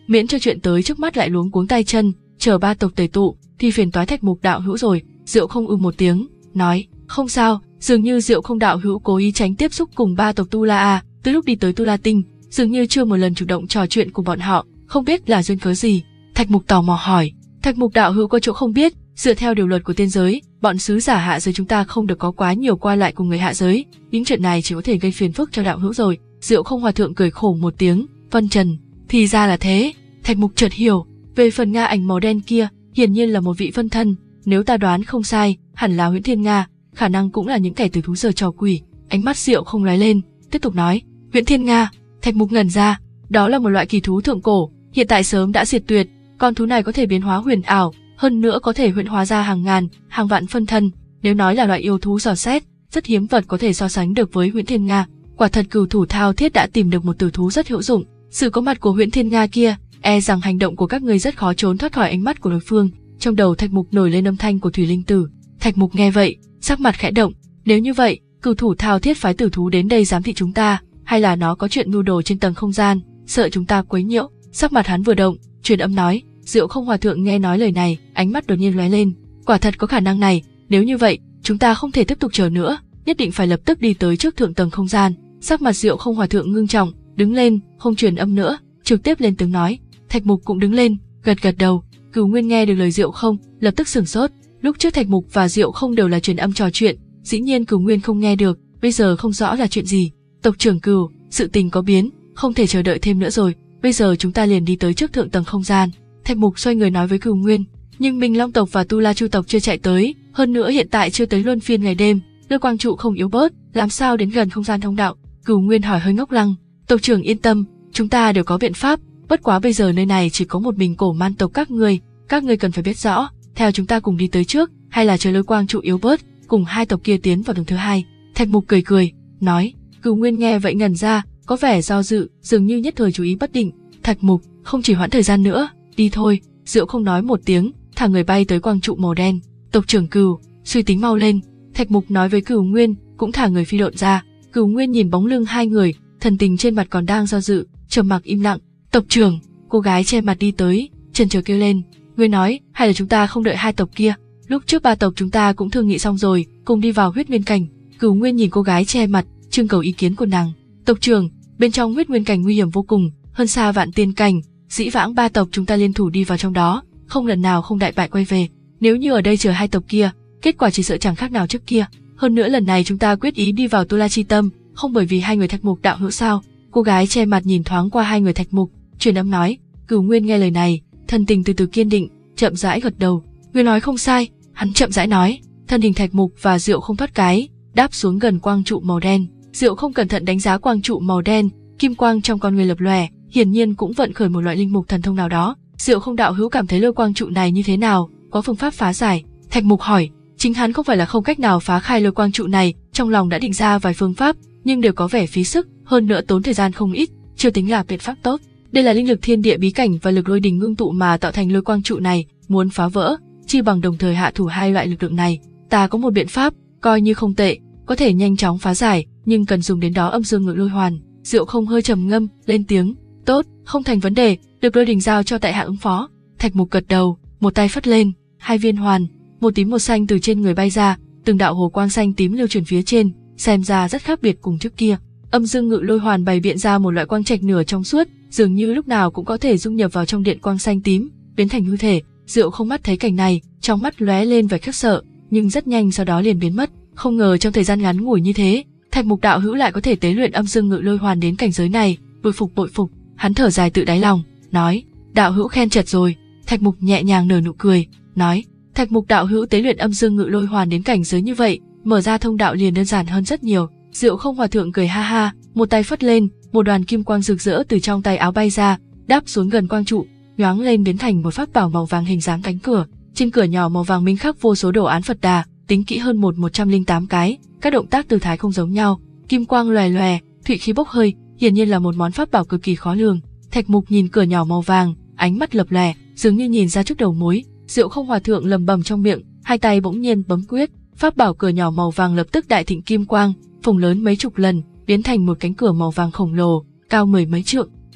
miễn cho chuyện tới trước mắt lại luống cuống tay chân, chờ ba tộc tề tụ thì phiền toái Thạch Mục đạo hữu rồi. Diệu Không ư một tiếng, nói, không sao. Dường như Diệu Không đạo hữu cố ý tránh tiếp xúc cùng ba tộc Tu La à, từ lúc đi tới Tu La Tinh, dường như chưa một lần chủ động trò chuyện cùng bọn họ, không biết là duyên cớ gì. Thạch Mục tò mò hỏi, Thạch Mục đạo hữu có chỗ không biết, dựa theo điều luật của tiên giới, bọn sứ giả hạ giới chúng ta không được có quá nhiều qua lại cùng người hạ giới, những chuyện này chỉ có thể gây phiền phức cho đạo hữu rồi. Diệu Không hòa thượng cười khổ một tiếng, phân trần, thì ra là thế. Thạch Mục chợt hiểu, về phần Nga ảnh màu đen kia, hiển nhiên là một vị phân thân, nếu ta đoán không sai, hẳn là Huyễn Thiên Nga, khả năng cũng là những kẻ từ thú giở trò quỷ. Ánh mắt Diệu Không lóe lên, tiếp tục nói, Huyễn Thiên Nga. Thạch Mục ngẩn ra, đó là một loại kỳ thú thượng cổ, hiện tại sớm đã diệt tuyệt. Con thú này có thể biến hóa huyền ảo, hơn nữa có thể huyễn hóa ra hàng ngàn, hàng vạn phân thân. Nếu nói là loại yêu thú dò xét, rất hiếm vật có thể so sánh được với Huyễn Thiên Nga. Quả thật cửu thủ thao thiết đã tìm được một tử thú rất hữu dụng. Sự có mặt của Huyễn Thiên Nga kia, e rằng hành động của các ngươi rất khó trốn thoát khỏi ánh mắt của đối phương. Trong đầu Thạch Mục nổi lên âm thanh của Thủy Linh Tử. Thạch Mục nghe vậy, sắc mặt khẽ động. Nếu như vậy, cửu thủ thao thiết phái tử thú đến đây giám thị chúng ta, hay là nó có chuyện mưu đồ trên tầng không gian, sợ chúng ta quấy nhiễu? Sắc mặt hắn vừa động, truyền âm nói. Diệu Không hòa thượng nghe nói lời này, ánh mắt đột nhiên lóe lên. Quả thật có khả năng này, nếu như vậy, chúng ta không thể tiếp tục chờ nữa, nhất định phải lập tức đi tới trước thượng tầng không gian. Sắc mặt Diệu Không hòa thượng ngưng trọng, đứng lên, không truyền âm nữa, trực tiếp lên tiếng nói. Thạch Mục cũng đứng lên, gật gật đầu. Cửu Nguyên nghe được lời Diệu Không, lập tức sửng sốt. Lúc trước Thạch Mục và Diệu Không đều là truyền âm trò chuyện, dĩ nhiên Cửu Nguyên không nghe được, bây giờ không rõ là chuyện gì. Tộc trưởng Cửu, sự tình có biến, không thể chờ đợi thêm nữa rồi, bây giờ chúng ta liền đi tới trước thượng tầng không gian. Thạch Mục xoay người nói với Cửu Nguyên, nhưng Minh Long tộc và Tu La Chu tộc chưa chạy tới, hơn nữa hiện tại chưa tới luân phiên ngày đêm, lôi quang trụ không yếu bớt, làm sao đến gần không gian thông đạo? Cửu Nguyên hỏi hơi ngốc lăng. Tộc trưởng yên tâm, chúng ta đều có biện pháp, bất quá bây giờ nơi này chỉ có một mình cổ man tộc các ngươi, các ngươi cần phải biết rõ, theo chúng ta cùng đi tới trước, hay là chờ lôi quang trụ yếu bớt, cùng hai tộc kia tiến vào tầng thứ hai. Thạch Mục cười cười, nói. Cửu Nguyên nghe vậy ngẩn ra, có vẻ do dự, dường như nhất thời chú ý bất định. Thạch Mục, không chỉ hoãn thời gian nữa, đi thôi. Diệu Không nói một tiếng, thả người bay tới quang trụ màu đen. Tộc trưởng Cửu, suy tính mau lên. Thạch Mục nói với Cửu Nguyên, cũng thả người phi độn ra. Cửu Nguyên nhìn bóng lưng hai người, thần tình trên mặt còn đang do dự, trầm mặc im lặng. Tộc trưởng, cô gái che mặt đi tới, chần chờ kêu lên. Ngươi nói, hay là chúng ta không đợi hai tộc kia? Lúc trước ba tộc chúng ta cũng thương nghị xong rồi, cùng đi vào huyết nguyên cảnh. Cửu Nguyên nhìn cô gái che mặt, trưng cầu ý kiến của nàng. Tộc trưởng, bên trong huyết nguyên cảnh nguy hiểm vô cùng, hơn xa vạn tiên cảnh, dĩ vãng ba tộc chúng ta liên thủ đi vào trong đó, không lần nào không đại bại quay về. Nếu như ở đây chờ hai tộc kia, kết quả chỉ sợ chẳng khác nào trước kia. Hơn nữa lần này chúng ta quyết ý đi vào Tu La Chi Tâm, không bởi vì hai người Thạch Mục đạo hữu sao? Cô gái che mặt nhìn thoáng qua hai người Thạch Mục, truyền âm nói. Cửu Nguyên nghe lời này, thần tình từ từ kiên định, chậm rãi gật đầu. Ngươi nói không sai, hắn chậm rãi nói. Thân hình Thạch Mục và Diệu Không thoát cái, đáp xuống gần quang trụ màu đen. Diệu Không cẩn thận đánh giá quang trụ màu đen, kim quang trong con người lập lòe, hiển nhiên cũng vận khởi một loại linh mục thần thông nào đó. Diệu Không đạo hữu cảm thấy lôi quang trụ này như thế nào, có phương pháp phá giải? Thạch Mục hỏi. Chính hắn không phải là không cách nào phá khai lôi quang trụ này, trong lòng đã định ra vài phương pháp, nhưng đều có vẻ phí sức, hơn nữa tốn thời gian không ít, chưa tính là biện pháp tốt. Đây là linh lực thiên địa bí cảnh và lực lôi đình ngưng tụ mà tạo thành lôi quang trụ này, muốn phá vỡ, chi bằng đồng thời hạ thủ hai loại lực lượng này. Ta có một biện pháp, coi như không tệ, có thể nhanh chóng phá giải, nhưng cần dùng đến đó âm dương ngự lôi hoàn. Diệu Không hơi trầm ngâm, lên tiếng. Tốt, không thành vấn đề, lực lôi đình giao cho tại hạ ứng phó. Thạch Mục gật đầu, một tay phất lên, hai viên hoàn, một tím một xanh từ trên người bay ra, từng đạo hồ quang xanh tím lưu chuyển phía trên, xem ra rất khác biệt cùng trước kia. Âm dương ngự lôi hoàn bày biện ra một loại quang trạch nửa trong suốt, dường như lúc nào cũng có thể dung nhập vào trong điện quang xanh tím, biến thành hư thể. Diệu Không mắt thấy cảnh này, trong mắt lóe lên vẻ khiếp sợ, nhưng rất nhanh sau đó liền biến mất. Không ngờ trong thời gian ngắn ngủi như thế, Thạch Mục đạo hữu lại có thể tế luyện âm dương ngự lôi hoàn đến cảnh giới này, bội phục bội phục. Hắn thở dài tự đáy lòng, nói, đạo hữu khen chật rồi. Thạch Mục nhẹ nhàng nở nụ cười, nói, Thạch Mục đạo hữu tế luyện âm dương ngự lôi hoàn đến cảnh giới như vậy, mở ra thông đạo liền đơn giản hơn rất nhiều. Diệu Không hòa thượng cười ha ha, một tay phất lên, một đoàn kim quang rực rỡ từ trong tay áo bay ra, đáp xuống gần quang trụ, nhoáng lên biến thành một pháp bảo màu vàng hình dáng cánh cửa. Trên cửa nhỏ màu vàng minh khắc vô số đồ án Phật Đà, tính kỹ hơn một một trăm linh tám cái, các động tác tư thái không giống nhau, kim quang lòe lòe, thụy khí bốc hơi, hiển nhiên là một món pháp bảo cực kỳ khó lường. Thạch Mục nhìn cửa nhỏ màu vàng, ánh mắt lập lòe, dường như nhìn ra chút đầu mối. Diệu Không hòa thượng lầm bầm trong miệng, hai tay bỗng nhiên bấm quyết, pháp bảo cửa nhỏ màu vàng lập tức đại thịnh kim quang, phồng lớn mấy chục lần, biến thành một cánh cửa màu vàng khổng lồ, cao mười mấy trượng.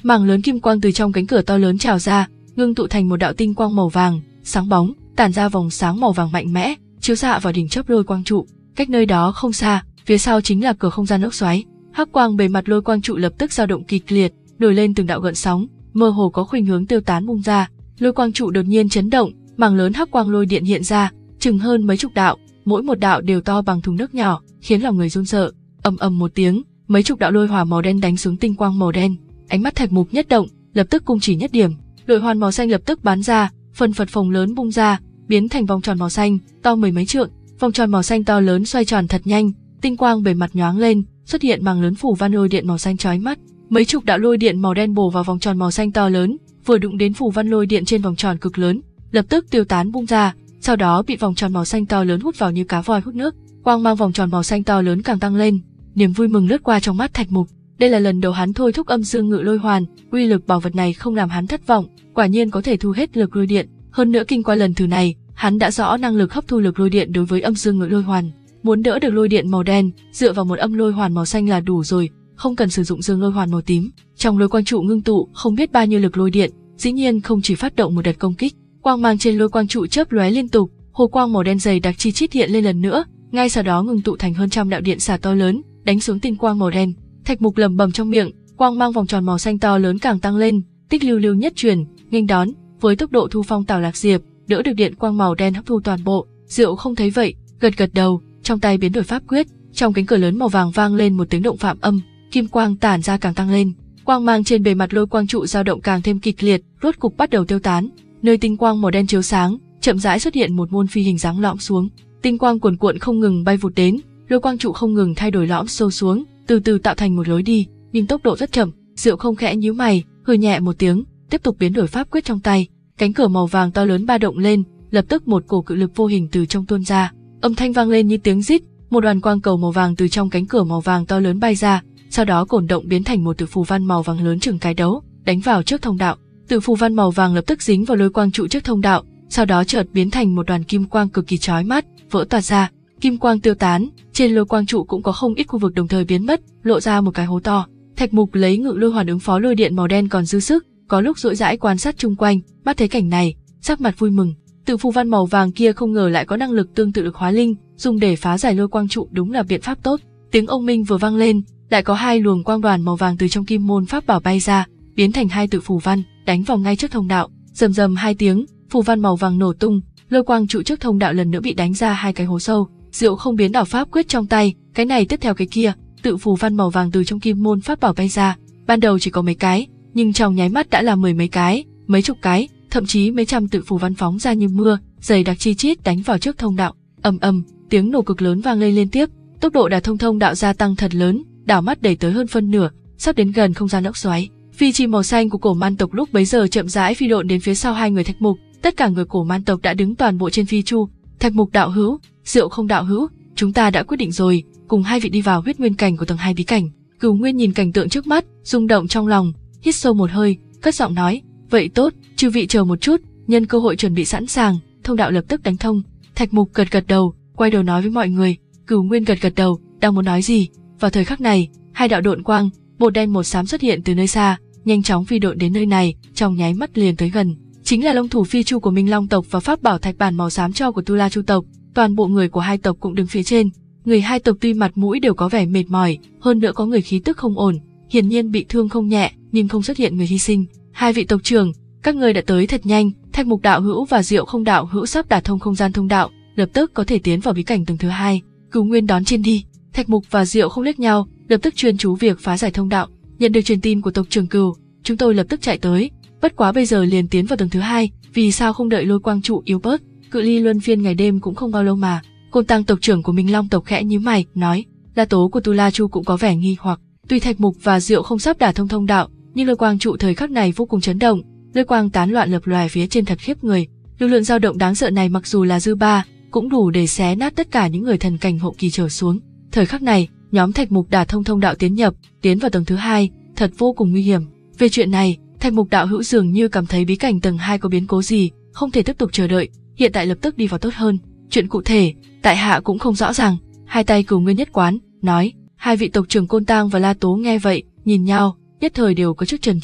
Mảng lớn kim quang từ trong cánh cửa to lớn trào ra, ngưng tụ thành một đạo tinh quang màu vàng, sáng bóng, tản ra vòng sáng màu vàng mạnh mẽ, chiếu xạ vào đỉnh chóp lôi quang trụ. Cách nơi đó không xa, phía sau chính là cửa không gian lốc xoáy. Hắc quang bề mặt lôi quang trụ lập tức dao động kịch liệt, nổi lên từng đạo gợn sóng, mơ hồ có khuynh hướng tiêu tán bung ra. Lôi quang trụ đột nhiên chấn động, mảng lớn hắc quang lôi điện hiện ra, chừng hơn mấy chục đạo, mỗi một đạo đều to bằng thùng nước nhỏ, khiến lòng người run sợ. Ầm ầm một tiếng, mấy chục đạo lôi hỏa màu đen đánh xuống tinh quang màu đen. Ánh mắt Thạch Mục nhất động, lập tức cung chỉ nhất điểm, lôi hoàn màu xanh lập tức bắn ra, phần phật phồng lớn bung ra, biến thành vòng tròn màu xanh, to mười mấy trượng. Vòng tròn màu xanh to lớn xoay tròn thật nhanh, tinh quang bề mặt nhoáng lên, xuất hiện mảng lớn phủ văn lôi điện màu xanh chói mắt. Mấy chục đạo lôi điện màu đen bổ vào vòng tròn màu xanh to lớn, vừa đụng đến phủ văn lôi điện trên vòng tròn cực lớn, lập tức tiêu tán bung ra, sau đó bị vòng tròn màu xanh to lớn hút vào như cá voi hút nước. Quang mang vòng tròn màu xanh to lớn càng tăng lên, niềm vui mừng lướt qua trong mắt Thạch Mục. Đây là lần đầu hắn thôi thúc âm dương ngự lôi hoàn, uy lực bảo vật này không làm hắn thất vọng, quả nhiên có thể thu hết lực lôi điện. Hơn nữa kinh qua lần thử này, hắn đã rõ năng lực hấp thu lực lôi điện đối với âm dương ngự lôi hoàn. Muốn đỡ được lôi điện màu đen, dựa vào một âm lôi hoàn màu xanh là đủ rồi, không cần sử dụng dương lôi hoàn màu tím. Trong lôi quang trụ ngưng tụ không biết bao nhiêu lực lôi điện, dĩ nhiên không chỉ phát động một đợt công kích, quang mang trên lôi quang trụ chớp lóe liên tục, hồ quang màu đen dày đặc chi chít hiện lên lần nữa, ngay sau đó ngưng tụ thành hơn trăm đạo điện xả to lớn, đánh xuống tinh quang màu đen. Thạch Mục lẩm bẩm trong miệng, quang mang vòng tròn màu xanh to lớn càng tăng lên, tích lưu lưu nhất truyền, nghênh đón, với tốc độ thu phong Tào Lạc Diệp, đỡ được điện quang màu đen hấp thu toàn bộ. Diệu không thấy vậy, gật gật đầu, trong tay biến đổi pháp quyết, trong cánh cửa lớn màu vàng vang lên một tiếng động phạm âm, kim quang tản ra càng tăng lên, quang mang trên bề mặt lôi quang trụ dao động càng thêm kịch liệt, rốt cục bắt đầu tiêu tán. Nơi tinh quang màu đen chiếu sáng, chậm rãi xuất hiện một môn phi hình dáng lõm xuống, tinh quang cuồn cuộn không ngừng bay vụt đến, lôi quang trụ không ngừng thay đổi lõm sâu xuống, từ từ tạo thành một lối đi, nhưng tốc độ rất chậm. Diệu không khẽ nhíu mày, hừ nhẹ một tiếng, tiếp tục biến đổi pháp quyết trong tay, cánh cửa màu vàng to lớn ba động lên, lập tức một cổ cự lực vô hình từ trong tuôn ra, âm thanh vang lên như tiếng rít, một đoàn quang cầu màu vàng từ trong cánh cửa màu vàng to lớn bay ra, sau đó cổn động biến thành một tự phù văn màu vàng lớn chừng cái đấu, đánh vào trước thông đạo. Tự phù văn màu vàng lập tức dính vào lôi quang trụ trước thông đạo, sau đó chợt biến thành một đoàn kim quang cực kỳ chói mắt, vỡ toạc ra. Kim quang tiêu tán, trên lôi quang trụ cũng có không ít khu vực đồng thời biến mất, lộ ra một cái hố to. Thạch Mục lấy ngự lôi hoàn ứng phó lôi điện màu đen còn dư sức, có lúc rỗi rãi quan sát chung quanh, mắt thấy cảnh này, sắc mặt vui mừng. Tự phù văn màu vàng kia không ngờ lại có năng lực tương tự lực hóa linh, dùng để phá giải lôi quang trụ đúng là biện pháp tốt. Tiếng ông minh vừa vang lên, lại có hai luồng quang đoàn màu vàng từ trong kim môn pháp bảo bay ra, biến thành hai tự phù văn, đánh vào ngay trước thông đạo. Rầm rầm hai tiếng, phù văn màu vàng nổ tung, lôi quang trụ trước thông đạo lần nữa bị đánh ra hai cái hố sâu. Diệu không biến ảo pháp quyết trong tay, cái này tiếp theo cái kia, tự phù văn màu vàng từ trong kim môn pháp bảo bay ra, ban đầu chỉ có mấy cái, nhưng trong nháy mắt đã là mười mấy cái, mấy chục cái, thậm chí mấy trăm tự phù văn phóng ra như mưa, dày đặc chi chít đánh vào trước thông đạo. Ầm ầm, tiếng nổ cực lớn vang lên liên tiếp, tốc độ đả thông thông đạo gia tăng thật lớn, đảo mắt đẩy tới hơn phân nửa, sắp đến gần không gian lốc xoáy. Phi chim màu xanh của cổ man tộc lúc bấy giờ chậm rãi phi độn đến phía sau hai người Thạch Mục, tất cả người cổ man tộc đã đứng toàn bộ trên phi chu. Thạch Mục đạo hữu, Diệu không đạo hữu, chúng ta đã quyết định rồi, cùng hai vị đi vào huyết nguyên cảnh của tầng hai bí cảnh. Cửu Nguyên nhìn cảnh tượng trước mắt, rung động trong lòng, hít sâu một hơi, cất giọng nói, vậy tốt, chư vị chờ một chút, nhân cơ hội chuẩn bị sẵn sàng, thông đạo lập tức đánh thông. Thạch Mục gật gật đầu, quay đầu nói với mọi người. Cửu Nguyên gật gật đầu, đang muốn nói gì. Vào thời khắc này, hai đạo độn quang, một đen một xám xuất hiện từ nơi xa, nhanh chóng phi độn đến nơi này, trong nháy mắt liền tới gần. Chính là long thủ phi chu của Minh Long tộc và pháp bảo thạch bản màu xám cho của Tu La Chu tộc. Toàn bộ người của hai tộc cũng đứng phía trên. Người hai tộc tuy mặt mũi đều có vẻ mệt mỏi, hơn nữa có người khí tức không ổn, hiển nhiên bị thương không nhẹ, nhưng không xuất hiện người hy sinh. Hai vị tộc trưởng, các ngươi đã tới thật nhanh. Thạch Mục đạo hữu và Diệu không đạo hữu sắp đả thông không gian thông đạo, lập tức có thể tiến vào bí cảnh tầng thứ hai. Cửu Nguyên đón trên đi. Thạch Mục và Diệu không liếc nhau, lập tức chuyên chú việc phá giải thông đạo. Nhận được truyền tin của tộc trưởng Cửu, chúng tôi lập tức chạy tới. Bất quá bây giờ liền tiến vào tầng thứ hai, vì sao không đợi lôi quang trụ yếu bớt? Cự ly luân phiên ngày đêm cũng không bao lâu mà. Côn Tăng tộc trưởng của Minh Long tộc khẽ nhíu mày, nói, La tố của Tu La Chu cũng có vẻ nghi hoặc. Tuy Thạch Mục và Diệu không sắp đả thông thông đạo, nhưng lôi quang trụ thời khắc này vô cùng chấn động, lôi quang tán loạn lập lòe phía trên thật khiếp người. Lực lượng dao động đáng sợ này mặc dù là dư ba, cũng đủ để xé nát tất cả những người thần cảnh hậu kỳ trở xuống. Thời khắc này, nhóm Thạch Mục đả thông thông đạo tiến nhập, tiến vào tầng thứ hai, thật vô cùng nguy hiểm. Về chuyện này, Thạch Mục đạo hữu dường như cảm thấy bí cảnh tầng hai có biến cố gì, không thể tiếp tục chờ đợi, hiện tại lập tức đi vào tốt hơn. Chuyện cụ thể, tại hạ cũng không rõ ràng. Hai tay Cửu Nguyên nhất quán, nói. Hai vị tộc trưởng Côn Tang và La Tố nghe vậy, nhìn nhau, nhất thời đều có chút chần chờ.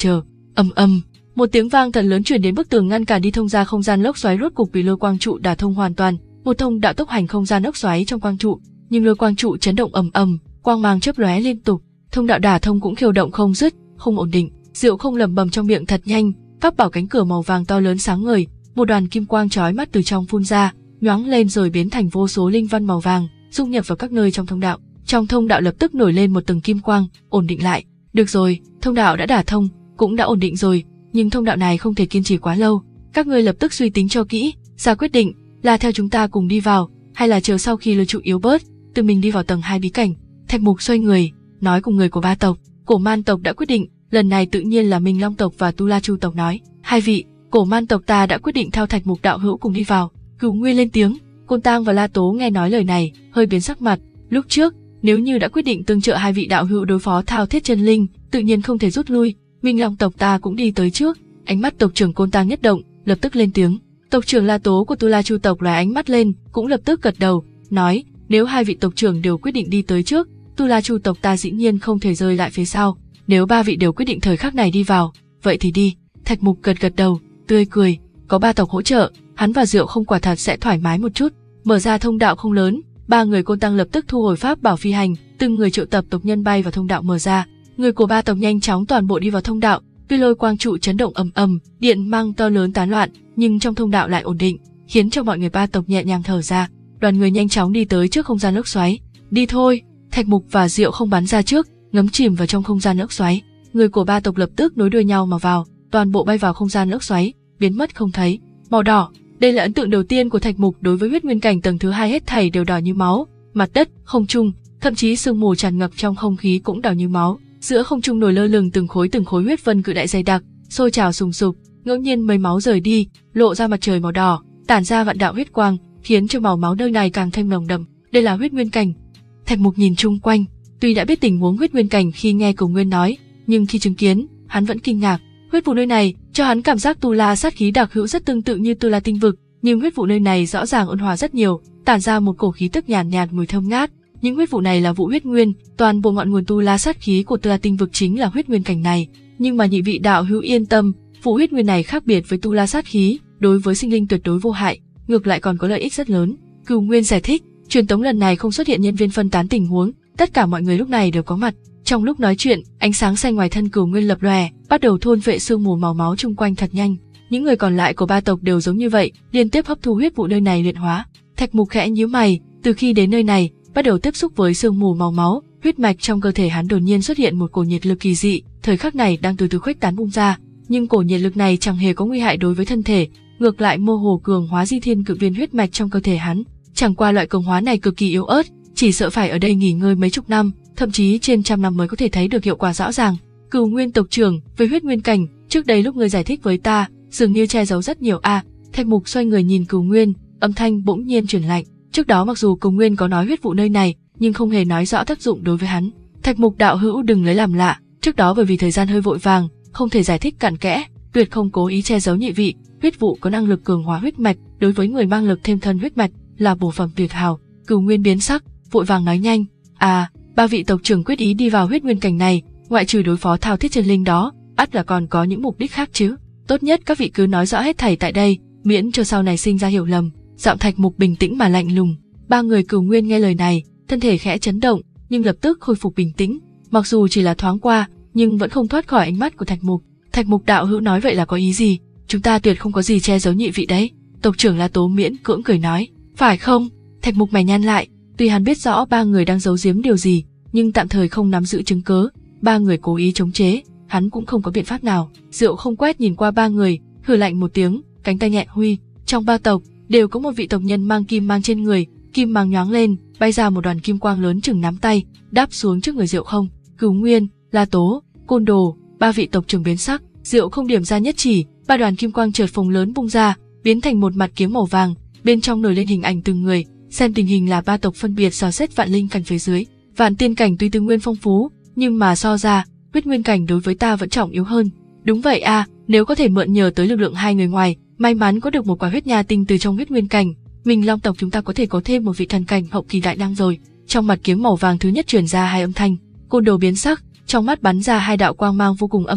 Ầm ầm, một tiếng vang thật lớn truyền đến bức tường ngăn cản đi thông ra không gian lốc xoáy rốt cục bị lôi quang trụ đả thông hoàn toàn, một thông đạo tốc hành không gian lốc xoáy trong quang trụ, nhưng lôi quang trụ chấn động ầm ầm, quang mang chớp lóe liên tục, thông đạo đả thông cũng khiêu động không dứt, không ổn định. Diệu Không lẩm bẩm trong miệng thật nhanh, pháp bảo cánh cửa màu vàng to lớn sáng ngời, một đoàn kim quang chói mắt từ trong phun ra, nhoáng lên rồi biến thành vô số linh văn màu vàng, dung nhập vào các nơi trong thông đạo. Trong thông đạo lập tức nổi lên một tầng kim quang, ổn định lại. Được rồi, thông đạo đã đả thông, cũng đã ổn định rồi, nhưng thông đạo này không thể kiên trì quá lâu. Các ngươi lập tức suy tính cho kỹ, ra quyết định, là theo chúng ta cùng đi vào, hay là chờ sau khi lôi trụ yếu bớt, tự mình đi vào tầng hai bí cảnh. Thạch Mục xoay người, nói cùng người của ba tộc. Cổ Man tộc đã quyết định, lần này tự nhiên là Minh Long tộc và Tu La Chu tộc nói. Hai vị, Cổ Man tộc ta đã quyết định theo Thạch Mục đạo hữu cùng đi vào. Cửu Nguyên lên tiếng. Côn Tang và La Tố nghe nói lời này, hơi biến sắc mặt. Lúc trước, nếu như đã quyết định tương trợ hai vị đạo hữu đối phó Thao Thiết Chân Linh, tự nhiên không thể rút lui. Minh Long tộc ta cũng đi tới trước. Ánh mắt tộc trưởng Côn Tang nhất động, lập tức lên tiếng. Tộc trưởng La Tố của Tu La Chu tộc lóe ánh mắt lên, cũng lập tức gật đầu, nói: nếu hai vị tộc trưởng đều quyết định đi tới trước, Tu La Chu tộc ta dĩ nhiên không thể rơi lại phía sau. Nếu ba vị đều quyết định thời khắc này đi vào, vậy thì đi. Thạch Mục gật gật đầu, tươi cười. Có ba tộc hỗ trợ, hắn và Diệu Không quả thật sẽ thoải mái một chút. Mở ra thông đạo không lớn, ba người Côn Tăng lập tức thu hồi pháp bảo phi hành, từng người triệu tập tộc nhân bay vào thông đạo mở ra. Người của ba tộc nhanh chóng toàn bộ đi vào thông đạo. Tuy lôi quang trụ chấn động ầm ầm, điện mang to lớn tán loạn, nhưng trong thông đạo lại ổn định, khiến cho mọi người ba tộc nhẹ nhàng thở ra. Đoàn người nhanh chóng đi tới trước không gian lốc xoáy. Đi thôi. Thạch Mục và Diệu Không bắn ra trước, ngấm chìm vào trong không gian lốc xoáy. Người của ba tộc lập tức nối đuôi nhau mà vào, toàn bộ bay vào không gian lốc xoáy, biến mất không thấy. Màu đỏ, đây là ấn tượng đầu tiên của Thạch Mục đối với huyết nguyên cảnh tầng thứ hai, hết thảy đều đỏ như máu, mặt đất, không trung, thậm chí sương mù tràn ngập trong không khí cũng đỏ như máu. Giữa không trung nổi lơ lửng từng khối từng khối huyết vân cự đại dày đặc, sôi trào sùng sục, ngẫu nhiên mây máu rời đi, lộ ra mặt trời màu đỏ, tản ra vạn đạo huyết quang, khiến cho màu máu nơi này càng thêm nồng đậm. Đây là huyết nguyên cảnh. Thạch Mục nhìn chung quanh, tuy đã biết tình huống huyết nguyên cảnh khi nghe Cổ Nguyên nói, nhưng khi chứng kiến, hắn vẫn kinh ngạc. Huyết vụ nơi này cho hắn cảm giác tu la sát khí đặc hữu rất tương tự như Tu La tinh vực, nhưng huyết vụ nơi này rõ ràng ôn hòa rất nhiều, tản ra một cổ khí tức nhàn nhạt, nhạt mùi thơm ngát. Những huyết vụ này là vụ huyết nguyên, toàn bộ ngọn nguồn tu la sát khí của Tu La tinh vực chính là huyết nguyên cảnh này. Nhưng mà nhị vị đạo hữu yên tâm, vụ huyết nguyên này khác biệt với tu la sát khí, đối với sinh linh tuyệt đối vô hại, ngược lại còn có lợi ích rất lớn. Cửu Nguyên giải thích, truyền tống lần này không xuất hiện nhân viên phân tán tình huống, tất cả mọi người lúc này đều có mặt. Trong lúc nói chuyện, ánh sáng xanh ngoài thân Cửu Nguyên lập lòe, bắt đầu thôn phệ sương mù màu máu chung quanh thật nhanh. Những người còn lại của ba tộc đều giống như vậy, liên tiếp hấp thu huyết vụ nơi này luyện hóa. Thạch Mục khẽ nhíu mày, từ khi đến nơi này, bắt đầu tiếp xúc với sương mù màu máu, huyết mạch trong cơ thể hắn đột nhiên xuất hiện một cổ nhiệt lực kỳ dị, thời khắc này đang từ từ khuếch tán bung ra, nhưng cổ nhiệt lực này chẳng hề có nguy hại đối với thân thể, ngược lại mơ hồ cường hóa di thiên cự viên huyết mạch trong cơ thể hắn. Chẳng qua loại cường hóa này cực kỳ yếu ớt, chỉ sợ phải ở đây nghỉ ngơi mấy chục năm, thậm chí trên trăm năm mới có thể thấy được hiệu quả rõ ràng. Cửu Nguyên tộc trưởng, với huyết nguyên cảnh, trước đây lúc ngươi giải thích với ta, dường như che giấu rất nhiều a. À, Thạch Mục xoay người nhìn Cửu Nguyên, âm thanh bỗng nhiên chuyển lạnh. Trước đó mặc dù Cửu Nguyên có nói huyết vụ nơi này, nhưng không hề nói rõ tác dụng đối với hắn. Thạch Mục đạo hữu đừng lấy làm lạ, trước đó bởi vì thời gian hơi vội vàng, không thể giải thích cặn kẽ, tuyệt không cố ý che giấu nhị vị. Huyết vụ có năng lực cường hóa huyết mạch, đối với người mang lực thêm thân huyết mạch là bổ phẩm tuyệt hảo. Cửu Nguyên biến sắc, vội vàng nói nhanh, à, ba vị tộc trưởng quyết ý đi vào huyết nguyên cảnh này, ngoại trừ đối phó Thao Thiết Chân Linh đó, ắt là còn có những mục đích khác chứ. Tốt nhất các vị cứ nói rõ hết thảy tại đây, miễn cho sau này sinh ra hiểu lầm. Giọng Thạch Mục bình tĩnh mà lạnh lùng. Ba người Cửu Nguyên nghe lời này, thân thể khẽ chấn động, nhưng lập tức khôi phục bình tĩnh. Mặc dù chỉ là thoáng qua, nhưng vẫn không thoát khỏi ánh mắt của Thạch Mục. Thạch Mục đạo hữu nói vậy là có ý gì? Chúng ta tuyệt không có gì che giấu nhị vị đấy. Tộc trưởng La Tố miễn cưỡng cười nói. Phải không? Thạch Mục mày nhăn lại. Tuy hắn biết rõ ba người đang giấu giếm điều gì, nhưng tạm thời không nắm giữ chứng cớ. Ba người cố ý chống chế, hắn cũng không có biện pháp nào. Diệu Không quét nhìn qua ba người, hừ lạnh một tiếng, cánh tay nhẹ huy. Trong ba tộc đều có một vị tộc nhân mang kim mang trên người, kim mang nhoáng lên, bay ra một đoàn kim quang lớn chừng nắm tay, đáp xuống trước người Diệu Không. Cửu Nguyên, La Tố, Côn Đồ, ba vị tộc trưởng biến sắc. Diệu Không điểm ra nhất chỉ, ba đoàn kim quang chợt phồng lớn bung ra, biến thành một mặt kiếm màu vàng, bên trong nổi lên hình ảnh từng người. Xem tình hình là ba tộc phân biệt dò xét vạn linh cảnh phía dưới. Vạn tiên cảnh tuy tư nguyên phong phú, nhưng mà so ra, huyết nguyên cảnh đối với ta vẫn trọng yếu hơn. Đúng vậy a, à, nếu có thể mượn nhờ tới lực lượng hai người ngoài, may mắn có được một quả huyết nha tinh từ trong huyết nguyên cảnh, Minh Long tộc chúng ta có thể có thêm một vị thần cảnh hậu kỳ đại năng rồi. Trong mặt kiếm màu vàng thứ nhất truyền ra hai âm thanh. Côn Đồ biến sắc, trong mắt bắn ra hai đạo quang mang vô cùng âm lãnh,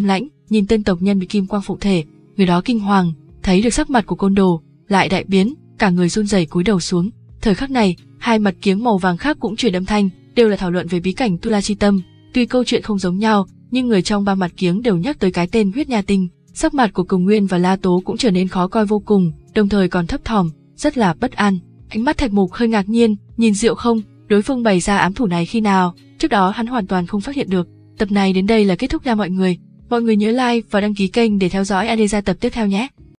nhìn tên tộc nhân bị kim quang phụ thể, người đó kinh hoàng, thấy được sắc mặt của côn đồ lại đại biến, cả người run rẩy cúi đầu xuống. Thời khắc này, hai mật kiếng màu vàng khác cũng truyền âm thanh, đều là thảo luận về bí cảnh Tu La Chi Tâm. Tuy câu chuyện không giống nhau, nhưng người trong ba mặt kiếng đều nhắc tới cái tên Huyết Nha Tinh. Sắc mặt của Cùng Nguyên và La Tố cũng trở nên khó coi vô cùng, đồng thời còn thấp thỏm, rất là bất an. Ánh mắt Thạch Mục hơi ngạc nhiên, nhìn Diệu Không, đối phương bày ra ám thủ này khi nào, trước đó hắn hoàn toàn không phát hiện được. Tập này đến đây là kết thúc nha mọi người. Mọi người nhớ like và đăng ký kênh để theo dõi a đê gia tập tiếp theo nhé.